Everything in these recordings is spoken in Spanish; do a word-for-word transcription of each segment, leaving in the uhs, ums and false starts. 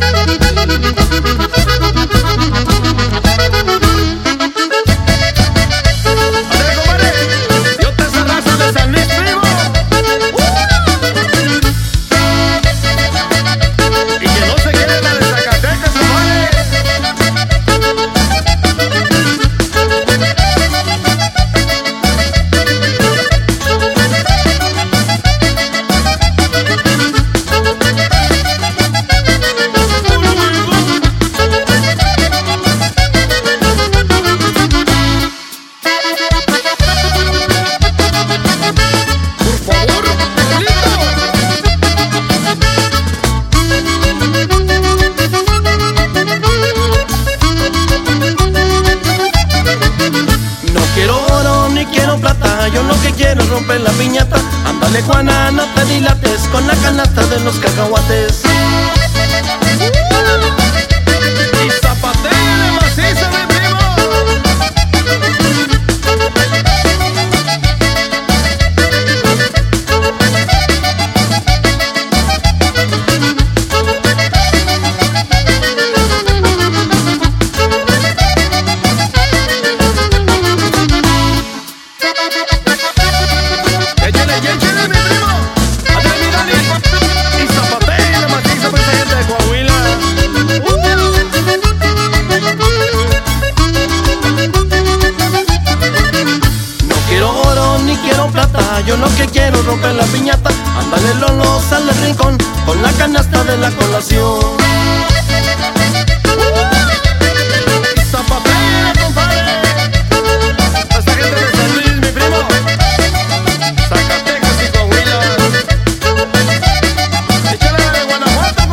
Yo lo que quiero es romper la piñata. Ándale Juana, no te dilates con la canasta de los cacahuates. Y zapatea maciza, mi primo. Yo lo que quiero es romper la piñata. Ándale Lolo, sale al rincón con la canasta de la colación. Zapatea, compadre. Esta gente de San Luis, mi primo. Zacatecas y Coahuila. Échale de Guanajuato,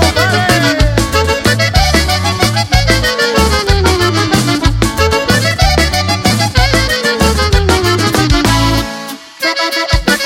compadre.